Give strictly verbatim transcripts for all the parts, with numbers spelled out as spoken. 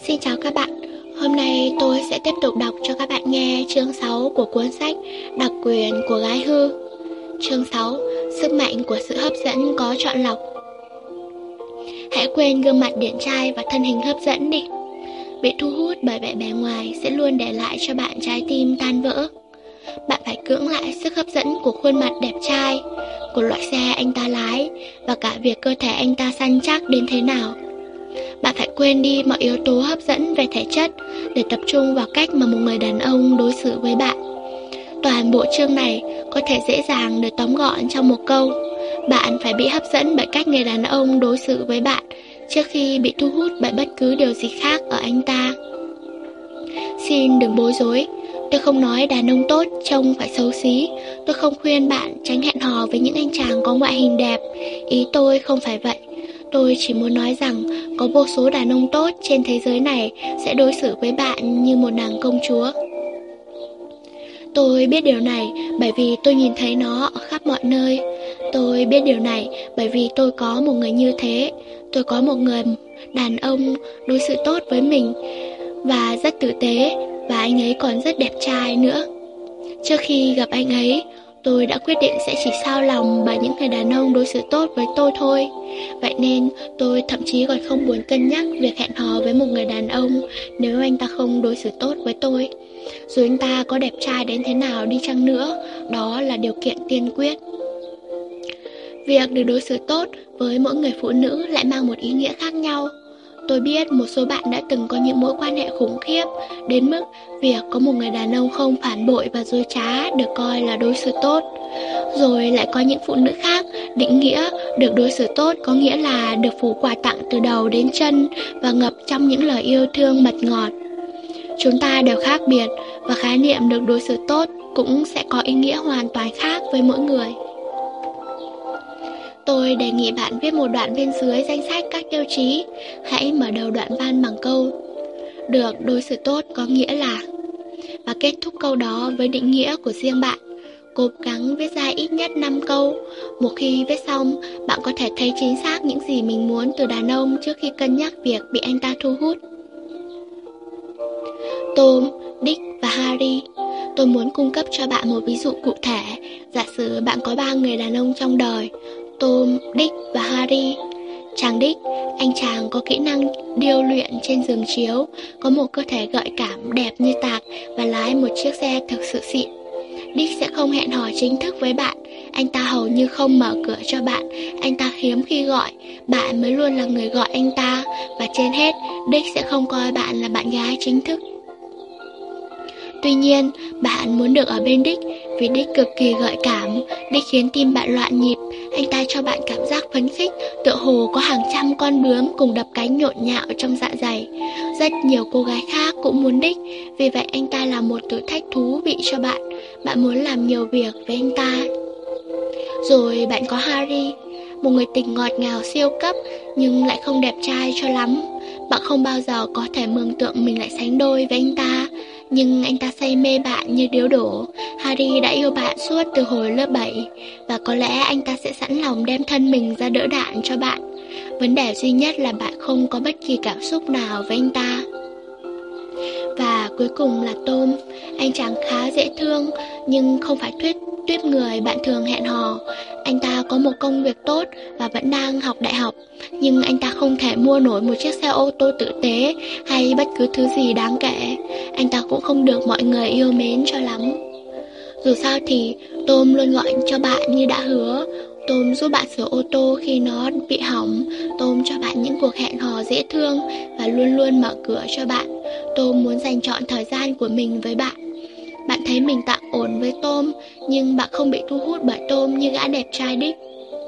Xin chào các bạn, hôm nay tôi sẽ tiếp tục đọc cho các bạn nghe chương sáu của cuốn sách Đặc quyền của gái hư. Chương sáu, sức mạnh của sự hấp dẫn có chọn lọc. Hãy quên gương mặt điển trai và thân hình hấp dẫn đi. Bị thu hút bởi vẻ bề ngoài sẽ luôn để lại cho bạn trái tim tan vỡ. Bạn phải cưỡng lại sức hấp dẫn của khuôn mặt đẹp trai, của loại xe anh ta lái và cả việc cơ thể anh ta săn chắc đến thế nào. Bạn phải quên đi mọi yếu tố hấp dẫn về thể chất để tập trung vào cách mà một người đàn ông đối xử với bạn. Toàn bộ chương này có thể dễ dàng được tóm gọn trong một câu: bạn phải bị hấp dẫn bởi cách người đàn ông đối xử với bạn trước khi bị thu hút bởi bất cứ điều gì khác ở anh ta. Xin đừng bối rối, tôi không nói đàn ông tốt trông phải xấu xí. Tôi không khuyên bạn tránh hẹn hò với những anh chàng có ngoại hình đẹp. Ý tôi không phải vậy. Tôi chỉ muốn nói rằng có vô số đàn ông tốt trên thế giới này sẽ đối xử với bạn như một nàng công chúa. Tôi biết điều này bởi vì tôi nhìn thấy nó ở khắp mọi nơi. Tôi biết điều này bởi vì tôi có một người như thế. Tôi có một người đàn ông đối xử tốt với mình và rất tử tế, và anh ấy còn rất đẹp trai nữa. Trước khi gặp anh ấy, tôi đã quyết định sẽ chỉ sao lòng bởi những người đàn ông đối xử tốt với tôi thôi. Vậy nên tôi thậm chí còn không muốn cân nhắc việc hẹn hò với một người đàn ông nếu anh ta không đối xử tốt với tôi. Dù anh ta có đẹp trai đến thế nào đi chăng nữa, đó là điều kiện tiên quyết. Việc được đối xử tốt với mỗi người phụ nữ lại mang một ý nghĩa khác nhau. Tôi biết một số bạn đã từng có những mối quan hệ khủng khiếp đến mức việc có một người đàn ông không phản bội và dối trá được coi là đối xử tốt. Rồi lại có những phụ nữ khác định nghĩa được đối xử tốt có nghĩa là được phủ quà tặng từ đầu đến chân và ngập trong những lời yêu thương mật ngọt. Chúng ta đều khác biệt và khái niệm được đối xử tốt cũng sẽ có ý nghĩa hoàn toàn khác với mỗi người. Tôi đề nghị bạn viết một đoạn bên dưới danh sách các tiêu chí. Hãy mở đầu đoạn văn bằng câu được đối xử tốt có nghĩa là, và kết thúc câu đó với định nghĩa của riêng bạn. Cố gắng viết ra ít nhất năm câu. Một khi viết xong, bạn có thể thấy chính xác những gì mình muốn từ đàn ông trước khi cân nhắc việc bị anh ta thu hút. Tom, Dick và Harry. Tôi muốn cung cấp cho bạn một ví dụ cụ thể. Giả sử bạn có ba người đàn ông trong đời: Tom, Dick và Harry. Chàng Dick, anh chàng có kỹ năng điêu luyện trên giường chiếu, có một cơ thể gợi cảm đẹp như tạc và lái một chiếc xe thực sự xịn. Dick sẽ không hẹn hò chính thức với bạn. Anh ta hầu như không mở cửa cho bạn. Anh ta hiếm khi gọi, bạn mới luôn là người gọi anh ta. Và trên hết, Dick sẽ không coi bạn là bạn gái chính thức. Tuy nhiên, bạn muốn được ở bên Dick vì Dick cực kỳ gợi cảm. Dick khiến tim bạn loạn nhịp. Anh ta cho bạn cảm giác phấn khích, tựa hồ có hàng trăm con bướm cùng đập cánh nhộn nhạo trong dạ dày. Rất nhiều cô gái khác cũng muốn Dick, vì vậy anh ta là một thử thách thú vị cho bạn. Bạn muốn làm nhiều việc với anh ta. Rồi bạn có Harry, một người tình ngọt ngào siêu cấp nhưng lại không đẹp trai cho lắm. Bạn không bao giờ có thể mường tượng mình lại sánh đôi với anh ta, nhưng anh ta say mê bạn như điếu đổ. Harry đã yêu bạn suốt từ hồi lớp bảy, và có lẽ anh ta sẽ sẵn lòng đem thân mình ra đỡ đạn cho bạn. Vấn đề duy nhất là bạn không có bất kỳ cảm xúc nào với anh ta. Và cuối cùng là Tom, anh chàng khá dễ thương nhưng không phải tuyết tuyếp người bạn thường hẹn hò. Anh ta có một công việc tốt và vẫn đang học đại học, nhưng anh ta không thể mua nổi một chiếc xe ô tô tử tế hay bất cứ thứ gì đáng kể. Anh ta cũng không được mọi người yêu mến cho lắm. Dù sao thì Tom luôn gọi cho bạn như đã hứa. Tom giúp bạn sửa ô tô khi nó bị hỏng. Tom cho bạn những cuộc hẹn hò dễ thương và luôn luôn mở cửa cho bạn. Tom muốn dành trọn thời gian của mình với bạn. Bạn thấy mình tạm ổn với Tom, nhưng bạn không bị thu hút bởi Tom như gã đẹp trai Dick.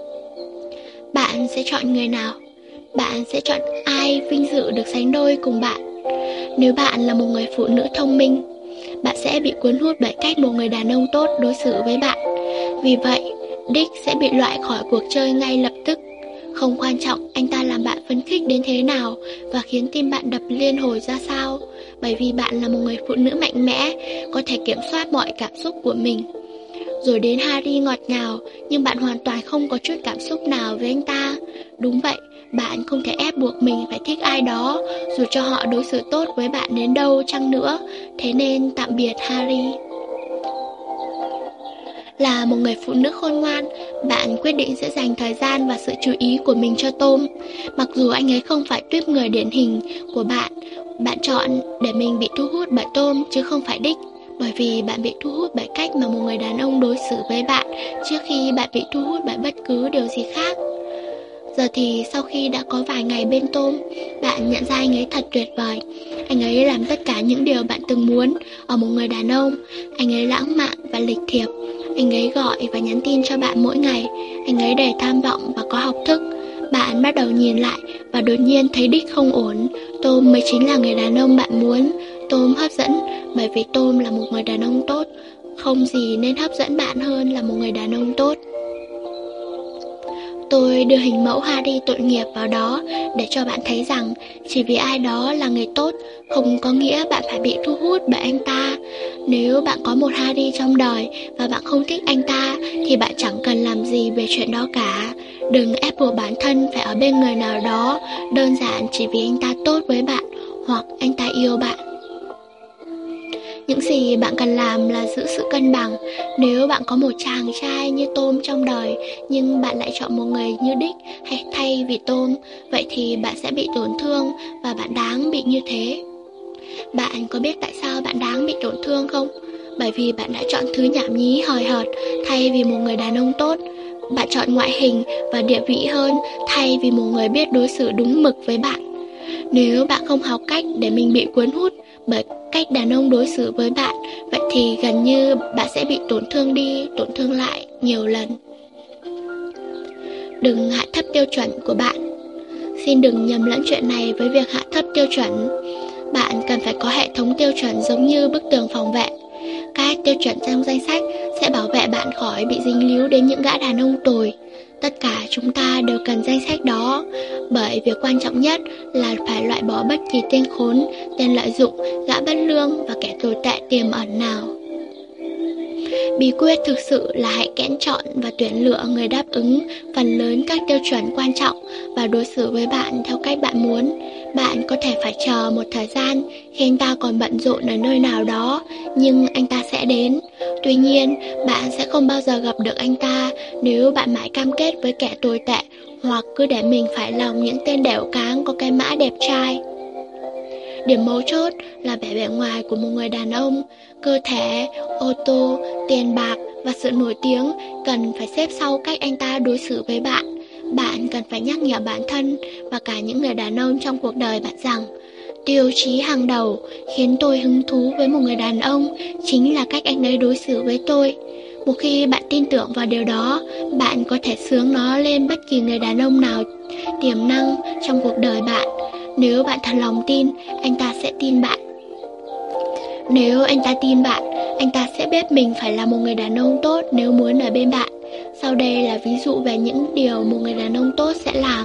Bạn sẽ chọn người nào? Bạn sẽ chọn ai vinh dự được sánh đôi cùng bạn? Nếu bạn là một người phụ nữ thông minh, bạn sẽ bị cuốn hút bởi cách một người đàn ông tốt đối xử với bạn. Vì vậy, Dick sẽ bị loại khỏi cuộc chơi ngay lập tức. Không quan trọng anh ta làm bạn phấn khích đến thế nào và khiến tim bạn đập liên hồi ra sao, bởi vì bạn là một người phụ nữ mạnh mẽ, có thể kiểm soát mọi cảm xúc của mình. Rồi đến Harry ngọt ngào, nhưng bạn hoàn toàn không có chút cảm xúc nào với anh ta. Đúng vậy, Bạn không thể ép buộc mình phải thích ai đó, dù cho họ đối xử tốt với bạn đến đâu chăng nữa. Thế nên tạm biệt Harry. Là một người phụ nữ khôn ngoan, bạn quyết định sẽ dành thời gian và sự chú ý của mình cho Tom. Mặc dù anh ấy không phải tuýp người điển hình của bạn, bạn chọn để mình bị thu hút bởi Tom chứ không phải Dick. Bởi vì bạn bị thu hút bởi cách mà một người đàn ông đối xử với bạn trước khi bạn bị thu hút bởi bất cứ điều gì khác. Giờ thì sau khi đã có vài ngày bên Tom, bạn nhận ra anh ấy thật tuyệt vời. Anh ấy làm tất cả những điều bạn từng muốn ở một người đàn ông. Anh ấy lãng mạn và lịch thiệp. Anh ấy gọi và nhắn tin cho bạn mỗi ngày. Anh ấy đầy tham vọng và có học thức. Bạn bắt đầu nhìn lại và đột nhiên thấy Dick không ổn. Tom mới chính là người đàn ông bạn muốn. Tom hấp dẫn bởi vì Tom là một người đàn ông tốt. Không gì nên hấp dẫn bạn hơn là một người đàn ông tốt. Tôi đưa hình mẫu Harry tội nghiệp vào đó để cho bạn thấy rằng chỉ vì ai đó là người tốt không có nghĩa bạn phải bị thu hút bởi anh ta. Nếu bạn có một Harry trong đời và bạn không thích anh ta thì bạn chẳng cần làm gì về chuyện đó cả. Đừng ép buộc bản thân phải ở bên người nào đó đơn giản chỉ vì anh ta tốt với bạn hoặc anh ta yêu bạn. Những gì bạn cần làm là giữ sự cân bằng. Nếu bạn có một chàng trai như Tom trong đời, nhưng bạn lại chọn một người như Dick hay thay vì Tom, vậy thì bạn sẽ bị tổn thương và bạn đáng bị như thế. Bạn có biết tại sao bạn đáng bị tổn thương không? Bởi vì bạn đã chọn thứ nhảm nhí hời hợt thay vì một người đàn ông tốt. Bạn chọn ngoại hình và địa vị hơn thay vì một người biết đối xử đúng mực với bạn. Nếu bạn không học cách để mình bị cuốn hút bởi cách đàn ông đối xử với bạn, vậy thì gần như bạn sẽ bị tổn thương đi, tổn thương lại nhiều lần. Đừng hạ thấp tiêu chuẩn của bạn. Xin đừng nhầm lẫn chuyện này với việc hạ thấp tiêu chuẩn. Bạn cần phải có hệ thống tiêu chuẩn giống như bức tường phòng vệ. Các tiêu chuẩn trong danh sách sẽ bảo vệ bạn khỏi bị dính líu đến những gã đàn ông tồi. Tất cả chúng ta đều cần danh sách đó, bởi việc quan trọng nhất là phải loại bỏ bất kỳ tên khốn, tên lợi dụng, gã bất lương và kẻ tồi tệ tiềm ẩn nào. Bí quyết thực sự là hãy kén chọn và tuyển lựa người đáp ứng phần lớn các tiêu chuẩn quan trọng và đối xử với bạn theo cách bạn muốn. Bạn có thể phải chờ một thời gian khi anh ta còn bận rộn ở nơi nào đó, nhưng anh ta sẽ đến. Tuy nhiên, bạn sẽ không bao giờ gặp được anh ta nếu bạn mãi cam kết với kẻ tồi tệ hoặc cứ để mình phải lòng những tên đẻo cáng có cái mã đẹp trai. Điểm mấu chốt là vẻ bề ngoài của một người đàn ông. Cơ thể, ô tô, tiền bạc và sự nổi tiếng cần phải xếp sau cách anh ta đối xử với bạn. Bạn cần phải nhắc nhở bản thân và cả những người đàn ông trong cuộc đời bạn rằng tiêu chí hàng đầu khiến tôi hứng thú với một người đàn ông chính là cách anh ấy đối xử với tôi. Một khi bạn tin tưởng vào điều đó, bạn có thể xướng nó lên bất kỳ người đàn ông nào tiềm năng trong cuộc đời bạn. Nếu bạn thật lòng tin, anh ta sẽ tin bạn. Nếu anh ta tin bạn, anh ta sẽ biết mình phải là một người đàn ông tốt nếu muốn ở bên bạn. Sau đây là ví dụ về những điều một người đàn ông tốt sẽ làm.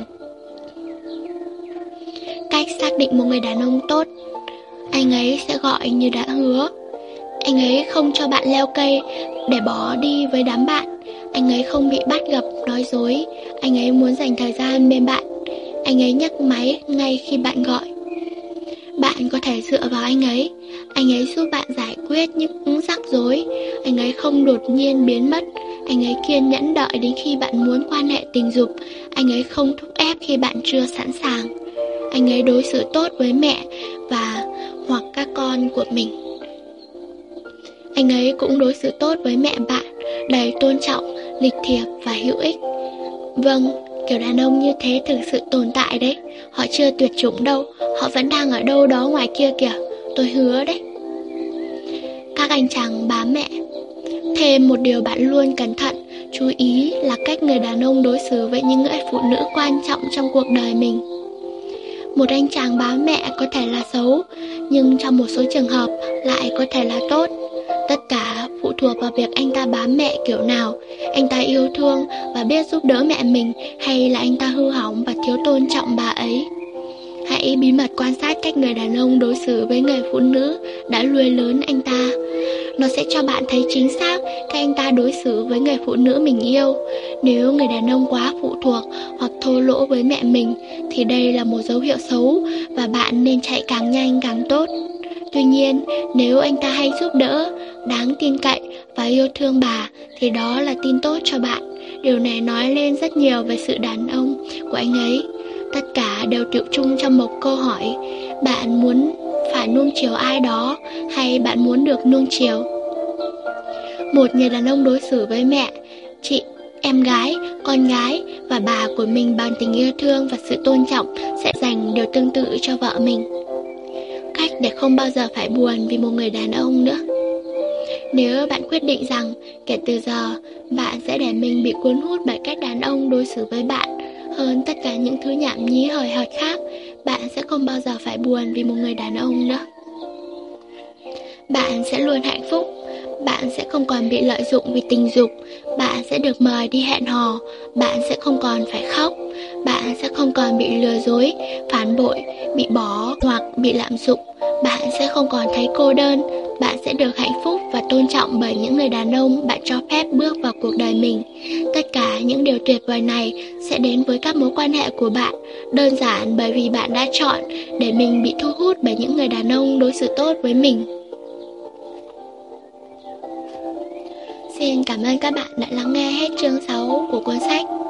Cách xác định một người đàn ông tốt. Anh ấy sẽ gọi như đã hứa. Anh ấy không cho bạn leo cây để bỏ đi với đám bạn. Anh ấy không bị bắt gặp nói dối. Anh ấy muốn dành thời gian bên bạn. Anh ấy nhấc máy ngay khi bạn gọi. Bạn có thể dựa vào anh ấy. Anh ấy giúp bạn giải quyết những rắc rối. Anh ấy không đột nhiên biến mất. Anh ấy kiên nhẫn đợi đến khi bạn muốn quan hệ tình dục. Anh ấy không thúc ép khi bạn chưa sẵn sàng. Anh ấy đối xử tốt với mẹ và hoặc các con của mình. Anh ấy cũng đối xử tốt với mẹ bạn, đầy tôn trọng, lịch thiệp và hữu ích. Vâng, kiểu đàn ông như thế thực sự tồn tại đấy. Họ chưa tuyệt chủng đâu. Họ vẫn đang ở đâu đó ngoài kia kìa. Tôi hứa đấy. Các anh chàng bám mẹ. Thêm một điều bạn luôn cẩn thận chú ý là cách người đàn ông đối xử với những người phụ nữ quan trọng trong cuộc đời mình. Một anh chàng bám mẹ có thể là xấu, nhưng trong một số trường hợp lại có thể là tốt. Tất cả phụ thuộc vào việc anh ta bám mẹ kiểu nào. Anh ta yêu thương và biết giúp đỡ mẹ mình, hay là anh ta hư hỏng và thiếu tôn trọng bà ấy. Hãy bí mật quan sát cách người đàn ông đối xử với người phụ nữ đã nuôi lớn anh ta. Nó sẽ cho bạn thấy chính xác cách anh ta đối xử với người phụ nữ mình yêu. Nếu người đàn ông quá phụ thuộc hoặc thô lỗ với mẹ mình thì đây là một dấu hiệu xấu và bạn nên chạy càng nhanh càng tốt. Tuy nhiên, nếu anh ta hay giúp đỡ, đáng tin cậy và yêu thương bà thì đó là tin tốt cho bạn. Điều này nói lên rất nhiều về sự đàn ông của anh ấy. Tất cả đều tựu chung trong một câu hỏi: bạn muốn phải nuông chiều ai đó hay bạn muốn được nuông chiều? Một người đàn ông đối xử với mẹ, chị, em gái, con gái và bà của mình bằng tình yêu thương và sự tôn trọng sẽ dành điều tương tự cho vợ mình. Cách để không bao giờ phải buồn vì một người đàn ông nữa. Nếu bạn quyết định rằng kể từ giờ bạn sẽ để mình bị cuốn hút bởi cách đàn ông đối xử với bạn hơn tất cả những thứ nhảm nhí hời hợt khác, bạn sẽ không bao giờ phải buồn vì một người đàn ông nữa. Bạn sẽ luôn hạnh phúc. Bạn sẽ không còn bị lợi dụng vì tình dục. Bạn sẽ được mời đi hẹn hò. Bạn sẽ không còn phải khóc. Bạn sẽ không còn bị lừa dối, phản bội, bị bỏ hoặc bị lạm dụng. Bạn sẽ không còn thấy cô đơn. Bạn sẽ được hạnh phúc và tôn trọng bởi những người đàn ông bạn cho phép bước vào cuộc đời mình. Tất cả những điều tuyệt vời này sẽ đến với các mối quan hệ của bạn, đơn giản bởi vì bạn đã chọn để mình bị thu hút bởi những người đàn ông đối xử tốt với mình. Xin cảm ơn các bạn đã lắng nghe hết chương sáu của cuốn sách.